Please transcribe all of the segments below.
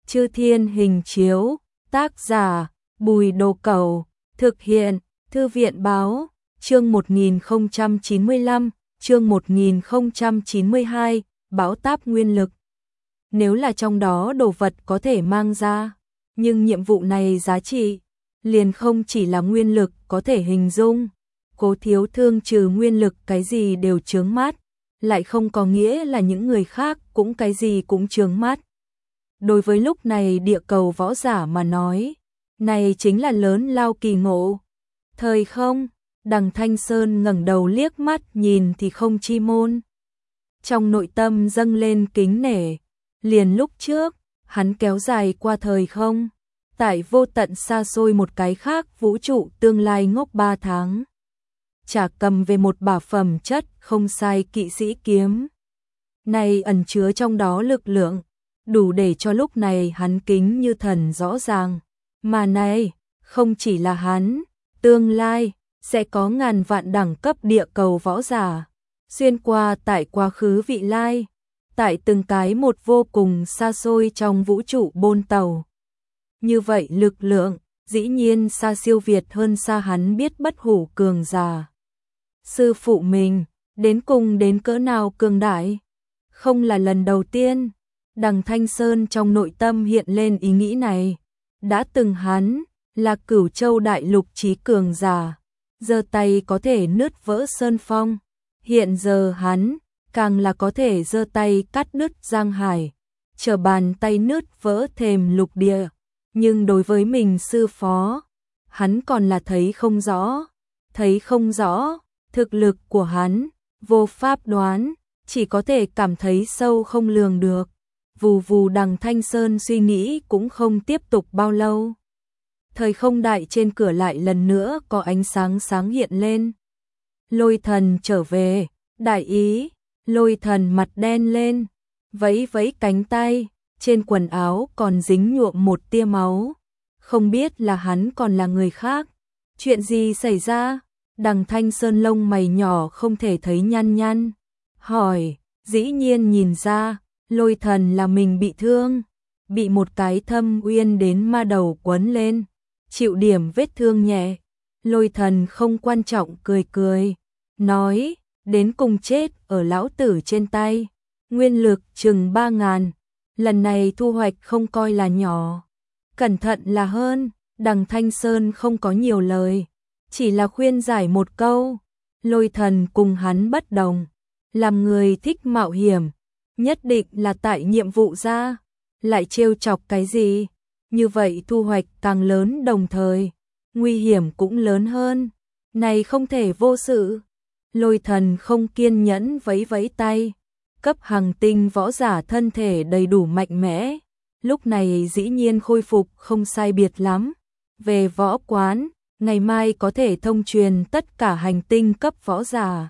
Chư Thiên Hình Chiếu, tác giả Bùi Đồ Cẩu, thực hiện Thư viện Báo, chương 1095, chương 1092, bão táp nguyên lực. Nếu là trong đó đồ vật có thể mang ra, nhưng nhiệm vụ này giá trị liền không chỉ là nguyên lực có thể hình dung. Cố Thiếu Thương trừ nguyên lực cái gì đều chướng mắt, lại không có nghĩa là những người khác cũng cái gì cũng chướng mắt. Đối với lúc này địa cầu võ giả mà nói, này chính là lớn lao kỳ ngộ. Thời không, Đằng Thanh Sơn ngẩng đầu liếc mắt nhìn thì không chi môn. Trong nội tâm dâng lên kính nể, liền lúc trước, hắn kéo dài qua thời không, tại vô tận xa xôi một cái khác vũ trụ tương lai ngốc 3 tháng. Chả cầm về một bảo phẩm chất không sai kỵ sĩ kiếm. Này ẩn chứa trong đó lực lượng, đủ để cho lúc này hắn kính như thần rõ ràng. Mà này, không chỉ là hắn, tương lai, sẽ có ngàn vạn đẳng cấp địa cầu võ giả, xuyên qua tại quá khứ vị lai, tại từng cái một vô cùng xa xôi trong vũ trụ bôn tàu. Như vậy lực lượng, dĩ nhiên xa siêu việt hơn xa hắn biết bất hủ cường giả. Sư phụ mình, đến cùng đến cỡ nào cường đại? Không là lần đầu tiên, Đằng Thanh Sơn trong nội tâm hiện lên ý nghĩ này. Đã từng hắn, là Cửu Châu đại lục chí cường giả, giơ tay có thể nứt vỡ sơn phong. Hiện giờ hắn, càng là có thể giơ tay cắt đứt giang hải, trở bàn tay nứt vỡ thềm lục địa. Nhưng đối với mình sư phó, hắn còn là thấy không rõ, thực lực của hắn, vô pháp đoán, chỉ có thể cảm thấy sâu không lường được. Vù vù Đằng Thanh Sơn suy nghĩ cũng không tiếp tục bao lâu. Thời không đại trên cửa lại lần nữa có ánh sáng sáng hiện lên. Lôi Thần trở về, đại ý, Lôi Thần mặt đen lên, vẫy vẫy cánh tay, trên quần áo còn dính nhuộm một tia máu. Không biết là hắn còn là người khác. Chuyện gì xảy ra? Đằng Thanh Sơn lông mày nhỏ không thể thấy nhăn, hỏi, dĩ nhiên nhìn ra, Lôi Thần là mình bị thương, bị một cái thâm uyên đến ma đầu quấn lên, chịu điểm vết thương nhẹ. Lôi Thần không quan trọng cười, nói, đến cùng chết ở lão tử trên tay, nguyên lực chừng 3.000, lần này thu hoạch không coi là nhỏ, cẩn thận là hơn. Đằng Thanh Sơn không có nhiều lời, chỉ là khuyên giải một câu. Lôi Thần cùng hắn bất đồng, làm người thích mạo hiểm, nhất định là tại nhiệm vụ ra, lại trêu chọc cái gì, như vậy thu hoạch càng lớn đồng thời, nguy hiểm cũng lớn hơn, này không thể vô sự. Lôi Thần không kiên nhẫn vẫy vẫy tay, cấp hành tinh võ giả thân thể đầy đủ mạnh mẽ, lúc này dĩ nhiên khôi phục không sai biệt lắm. Về võ quán, ngày mai có thể thông truyền tất cả hành tinh cấp võ giả.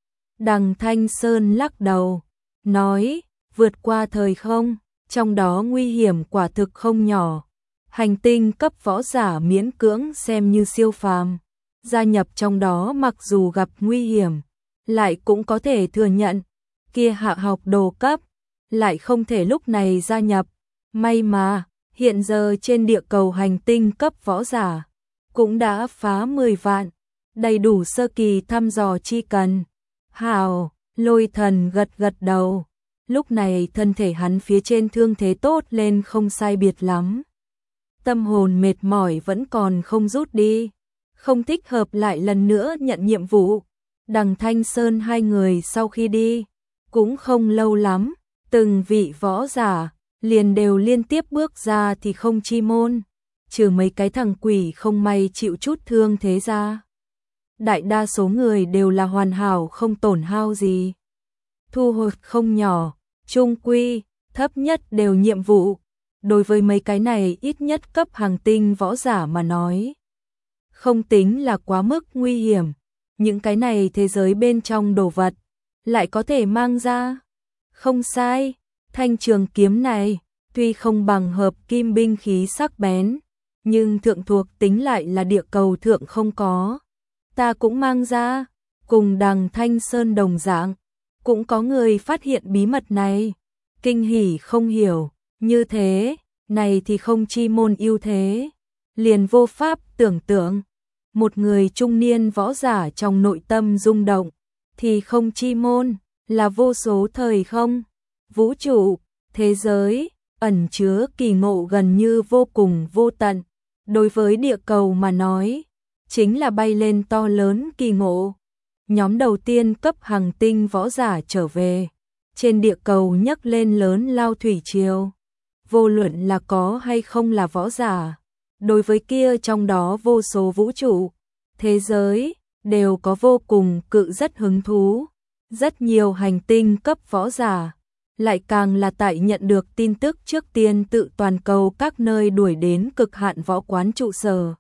Đằng Thanh Sơn lắc đầu, nói, vượt qua thời không, trong đó nguy hiểm quả thực không nhỏ. Hành tinh cấp võ giả miễn cưỡng xem như siêu phàm, gia nhập trong đó mặc dù gặp nguy hiểm, lại cũng có thể thừa nhận. Kia hạ học đồ cấp, lại không thể lúc này gia nhập. May mà, hiện giờ trên địa cầu hành tinh cấp võ giả, cũng đã phá 10 vạn, đầy đủ sơ kỳ thăm dò chi cần. Hào, Lôi Thần gật đầu, lúc này thân thể hắn phía trên thương thế tốt lên không sai biệt lắm. Tâm hồn mệt mỏi vẫn còn không rút đi, không thích hợp lại lần nữa nhận nhiệm vụ. Đằng Thanh Sơn hai người sau khi đi, cũng không lâu lắm, từng vị võ giả liền đều liên tiếp bước ra thì không chi môn, trừ mấy cái thằng quỷ không may chịu chút thương thế ra. Đại đa số người đều là hoàn hảo không tổn hao gì. Thu hoạch không nhỏ, trung quy, thấp nhất đều nhiệm vụ. Đối với mấy cái này ít nhất cấp hành tinh võ giả mà nói, không tính là quá mức nguy hiểm. Những cái này thế giới bên trong đồ vật, lại có thể mang ra. Không sai, thanh trường kiếm này, tuy không bằng hợp kim binh khí sắc bén, nhưng thượng thuộc tính lại là địa cầu thượng không có. Ta cũng mang ra, cùng Đằng Thanh Sơn đồng dạng, cũng có người phát hiện bí mật này, kinh hỉ không hiểu, như thế, này thì không chi môn ưu thế, liền vô pháp tưởng tượng. Một người trung niên võ giả trong nội tâm rung động, thì không chi môn, là vô số thời không, vũ trụ, thế giới, ẩn chứa kỳ ngộ gần như vô cùng vô tận. Đối với địa cầu mà nói, chính là bay lên to lớn kỳ ngộ. Nhóm đầu tiên cấp hành tinh võ giả trở về, trên địa cầu nhấc lên lớn lao thủy triều. Vô luận là có hay không là võ giả, đối với kia trong đó vô số vũ trụ, thế giới, đều có vô cùng cự rất hứng thú. Rất nhiều hành tinh cấp võ giả, lại càng là tại nhận được tin tức trước tiên tự toàn cầu các nơi đuổi đến cực hạn võ quán trụ sở.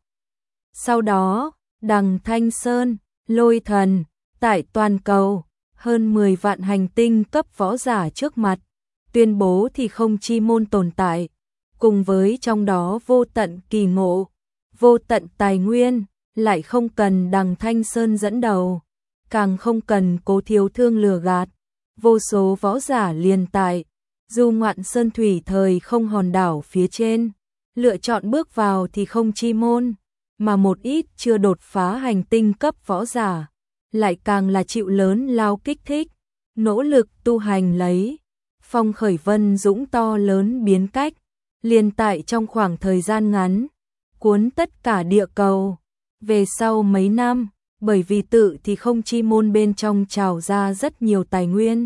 Sau đó, Đằng Thanh Sơn, Lôi Thần, tại toàn cầu, hơn 10 vạn hành tinh cấp võ giả trước mặt, tuyên bố thì không chi môn tồn tại, cùng với trong đó vô tận kỳ ngộ, vô tận tài nguyên, lại không cần Đằng Thanh Sơn dẫn đầu, càng không cần Cố Thiếu Thương lừa gạt, vô số võ giả liền tại du ngoạn sơn thủy thời không hòn đảo phía trên, lựa chọn bước vào thì không chi môn, mà một ít chưa đột phá hành tinh cấp võ giả, lại càng là chịu lớn lao kích thích, nỗ lực tu hành lấy phong khởi vân dũng to lớn biến cách, liền tại trong khoảng thời gian ngắn, cuốn tất cả địa cầu. Về sau mấy năm, bởi vì tự thì không chi môn bên trong trào ra rất nhiều tài nguyên.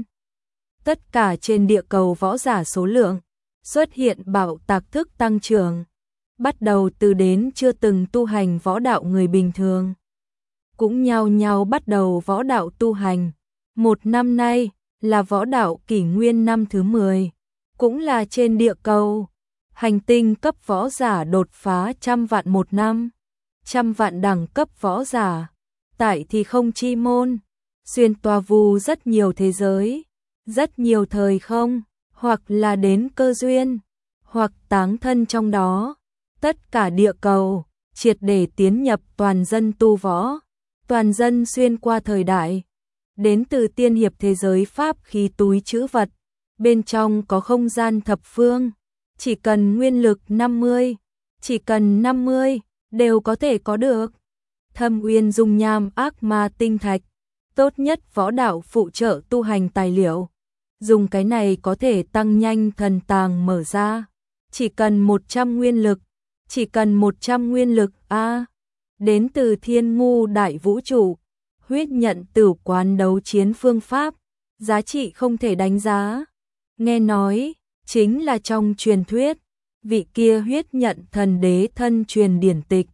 Tất cả trên địa cầu võ giả số lượng xuất hiện bạo tạc thức tăng trưởng, bắt đầu từ đến chưa từng tu hành võ đạo người bình thường, cũng nhao nhao bắt đầu võ đạo tu hành. Một năm nay là võ đạo kỷ nguyên năm thứ 10, cũng là trên địa cầu, hành tinh cấp võ giả đột phá 100 vạn một năm, 100 vạn đẳng cấp võ giả, tại thì không chi môn, xuyên toa vu rất nhiều thế giới, rất nhiều thời không, hoặc là đến cơ duyên, hoặc táng thân trong đó, tất cả địa cầu, triệt để tiến nhập toàn dân tu võ, toàn dân xuyên qua thời đại. Đến từ tiên hiệp thế giới pháp khí túi trữ vật, bên trong có không gian thập phương, chỉ cần nguyên lực 50, chỉ cần 50, đều có thể có được. Thâm uyên dung nham ác ma tinh thạch, tốt nhất võ đạo phụ trợ tu hành tài liệu. Dùng cái này có thể tăng nhanh thần tàng mở ra. Chỉ cần 100 nguyên lực, chỉ cần 100 nguyên lực a. Đến từ thiên ngu đại vũ trụ, huyết nhận tử quán đấu chiến phương pháp, giá trị không thể đánh giá. Nghe nói, chính là trong truyền thuyết, vị kia huyết nhận thần đế thân truyền điển tịch.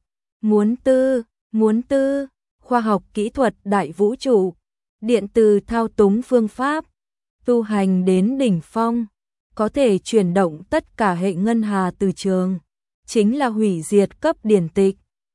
Muốn tư, khoa học kỹ thuật đại vũ trụ, điện từ thao túng phương pháp, tu hành đến đỉnh phong, có thể chuyển động tất cả hệ ngân hà từ trường, chính là hủy diệt cấp điển tịch.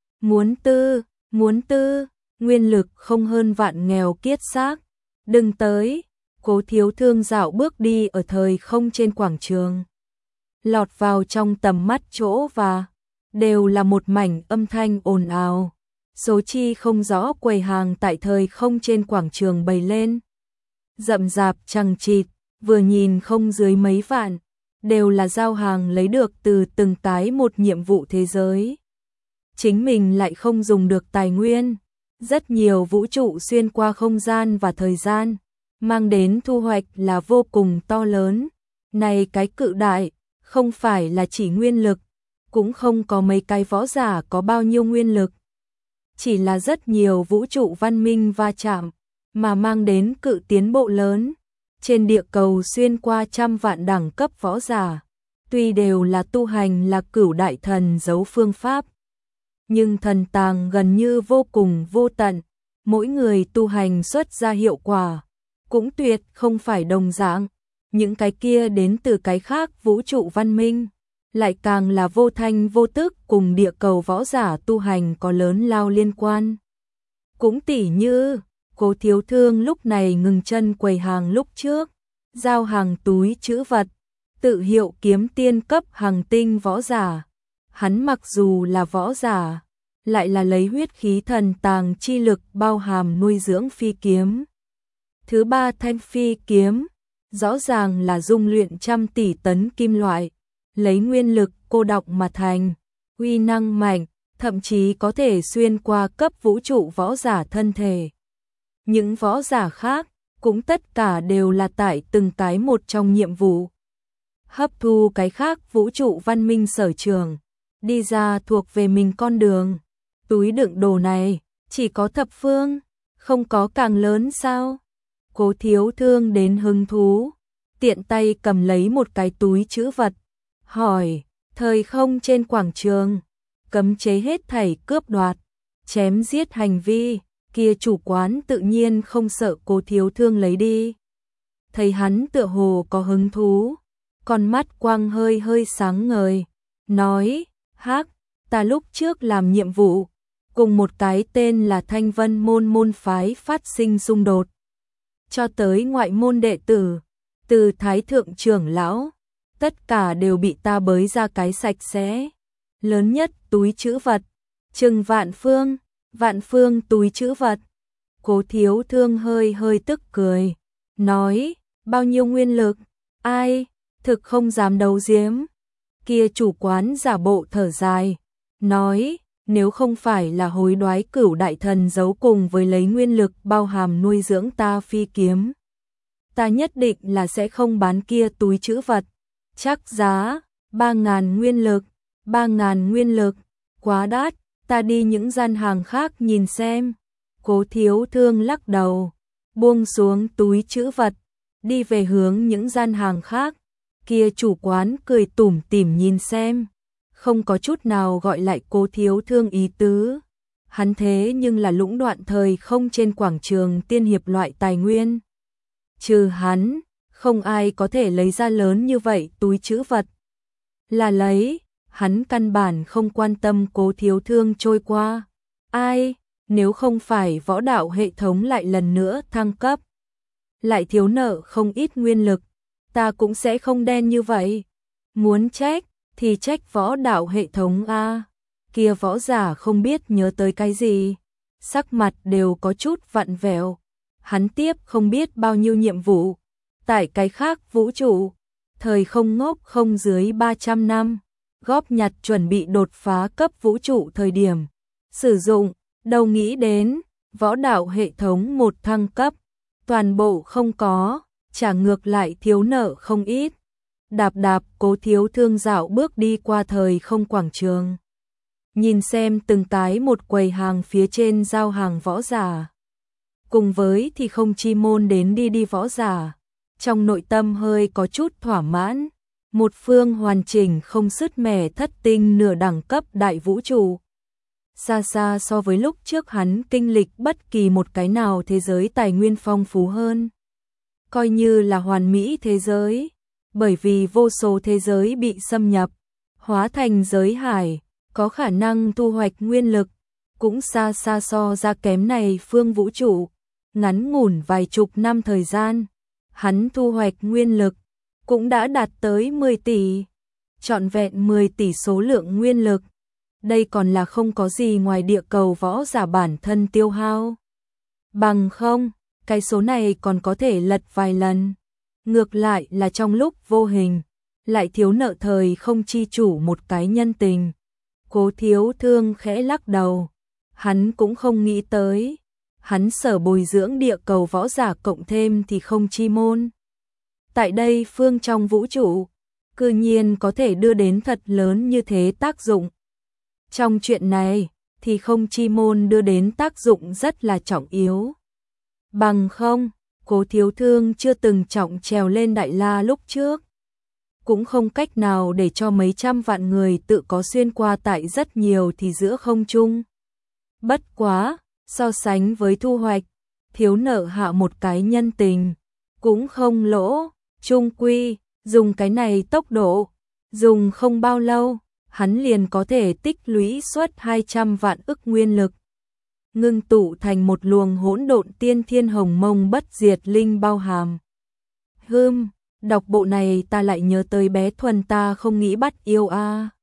Muốn tư, nguyên lực không hơn vạn nghèo kiết xác. Đừng tới, Cố Thiếu Thương dạo bước đi ở thời không trên quảng trường. Lọt vào trong tầm mắt chỗ và đều là một mảnh âm thanh ồn ào. Số chi không rõ quầy hàng tại thời không trên quảng trường bày lên. Rậm rạp chằng chịt, vừa nhìn không dưới mấy vạn, đều là giao hàng lấy được từ từng cái một nhiệm vụ thế giới. Chính mình lại không dùng được tài nguyên, rất nhiều vũ trụ xuyên qua không gian và thời gian, mang đến thu hoạch là vô cùng to lớn. Này cái cự đại, không phải là chỉ nguyên lực, cũng không có mấy cái võ giả có bao nhiêu nguyên lực. Chỉ là rất nhiều vũ trụ văn minh va chạm, mà mang đến cự tiến bộ lớn. Trên địa cầu xuyên qua 100 vạn đẳng cấp võ giả, tuy đều là tu hành là cửu đại thần giấu phương pháp, nhưng thần tàng gần như vô cùng vô tận, mỗi người tu hành xuất ra hiệu quả, cũng tuyệt không phải đồng dạng. Những cái kia đến từ cái khác vũ trụ văn minh, lại càng là vô thanh vô tức cùng địa cầu võ giả tu hành có lớn lao liên quan. Cũng tỉ như, Cố Thiếu Thương lúc này ngừng chân quầy hàng lúc trước, giao hàng túi trữ vật, tự hiệu kiếm tiên cấp hành tinh võ giả. Hắn mặc dù là võ giả, lại là lấy huyết khí thần tàng chi lực bao hàm nuôi dưỡng phi kiếm. Thứ ba thanh phi kiếm, rõ ràng là dung luyện trăm tỷ tấn kim loại, lấy nguyên lực cô đọng mà thành, uy năng mạnh, thậm chí có thể xuyên qua cấp vũ trụ võ giả thân thể. Những võ giả khác cũng tất cả đều là tại từng cái một trong nhiệm vụ. Hấp thu cái khác vũ trụ văn minh sở trường, đi ra thuộc về mình con đường. Túi đựng đồ này, chỉ có thập phương, không có càng lớn sao? Cố Thiếu Thương đến hứng thú, tiện tay cầm lấy một cái túi trữ vật, hỏi, thời không trên quảng trường, cấm chế hết thảy cướp đoạt, chém giết hành vi, kia chủ quán tự nhiên không sợ Cố Thiếu Thương lấy đi. Thấy hắn tựa hồ có hứng thú, con mắt quang hơi hơi sáng ngời, nói, hắc, ta lúc trước làm nhiệm vụ, cùng một cái tên là Thanh Vân môn môn phái phát sinh xung đột. Cho tới ngoại môn đệ tử, từ thái thượng trưởng lão, tất cả đều bị ta bới ra cái sạch sẽ. Lớn nhất túi trữ vật, chừng vạn phương túi trữ vật. Cố Thiếu Thương hơi hơi tức cười, nói, bao nhiêu nguyên lực, ai, thực không dám đấu giếm. Kia chủ quán giả bộ thở dài, nói, nếu không phải là hối đoái cửu đại thần giấu cùng với lấy nguyên lực bao hàm nuôi dưỡng ta phi kiếm, ta nhất định là sẽ không bán kia túi trữ vật. Chắc giá 3.000 nguyên lực, 3.000 nguyên lực, quá đắt, ta đi những gian hàng khác nhìn xem. Cố Thiếu Thương lắc đầu, buông xuống túi trữ vật, đi về hướng những gian hàng khác. Kia chủ quán cười tủm tỉm nhìn xem, không có chút nào gọi lại Cố Thiếu Thương ý tứ. Hắn thế nhưng là lũng đoạn thời không trên quảng trường tiên hiệp loại tài nguyên. Trừ hắn, không ai có thể lấy ra lớn như vậy túi trữ vật. Là lấy, hắn căn bản không quan tâm Cố Thiếu Thương trôi qua. Ai, nếu không phải võ đạo hệ thống lại lần nữa thăng cấp, lại thiếu nợ không ít nguyên lực, ta cũng sẽ không đen như vậy. Muốn trách, thì trách võ đạo hệ thống a. Kia võ giả không biết nhớ tới cái gì, sắc mặt đều có chút vặn vẹo. Hắn tiếp không biết bao nhiêu nhiệm vụ, tại cái khác vũ trụ, thời không ngốc không dưới 300 năm, góp nhặt chuẩn bị đột phá cấp vũ trụ thời điểm. Sử dụng, đâu nghĩ đến, võ đạo hệ thống một thăng cấp, toàn bộ không có, trả ngược lại thiếu nợ không ít. Đạp Cố Thiếu Thương dạo bước đi qua thời không quảng trường. Nhìn xem từng cái một quầy hàng phía trên giao hàng võ giả. Cùng với thì không chi môn đến đi võ giả. Trong nội tâm hơi có chút thỏa mãn. Một phương hoàn chỉnh không sứt mẻ thất tinh nửa đẳng cấp đại vũ trụ. Xa xa so với lúc trước hắn kinh lịch bất kỳ một cái nào thế giới tài nguyên phong phú hơn. Coi như là hoàn mỹ thế giới. Bởi vì vô số thế giới bị xâm nhập, hóa thành giới hải, có khả năng thu hoạch nguyên lực, cũng xa xa so ra kém này phương vũ trụ. Ngắn ngủn vài chục năm thời gian, hắn thu hoạch nguyên lực, cũng đã đạt tới 10 tỷ. Trọn vẹn 10 tỷ số lượng nguyên lực. Đây còn là không có gì ngoài địa cầu võ giả bản thân tiêu hao. Bằng không, cái số này còn có thể lật vài lần. Ngược lại là trong lúc vô hình, lại thiếu nợ thời không chi chủ một cái nhân tình. Cố Thiếu Thương khẽ lắc đầu, hắn cũng không nghĩ tới, hắn sở bồi dưỡng địa cầu võ giả cộng thêm thì không chi môn. Tại đây phương trong vũ trụ, cư nhiên có thể đưa đến thật lớn như thế tác dụng. Trong chuyện này, thì không chi môn đưa đến tác dụng rất là trọng yếu. Bằng không, Cố Thiếu Thương chưa từng trọng trèo lên Đại La lúc trước, cũng không cách nào để cho mấy trăm vạn người tự có xuyên qua tại rất nhiều thì giữa không trung. Bất quá, so sánh với thu hoạch, thiếu nợ hạ một cái nhân tình, cũng không lỗ, chung quy, dùng cái này tốc độ, dùng không bao lâu, hắn liền có thể tích lũy suất 200 vạn ức nguyên lực. Ngưng tụ thành một luồng hỗn độn tiên thiên hồng mông bất diệt linh bao hàm. Đọc bộ này ta lại nhớ tới bé Thuần ta không nghĩ bắt yêu a.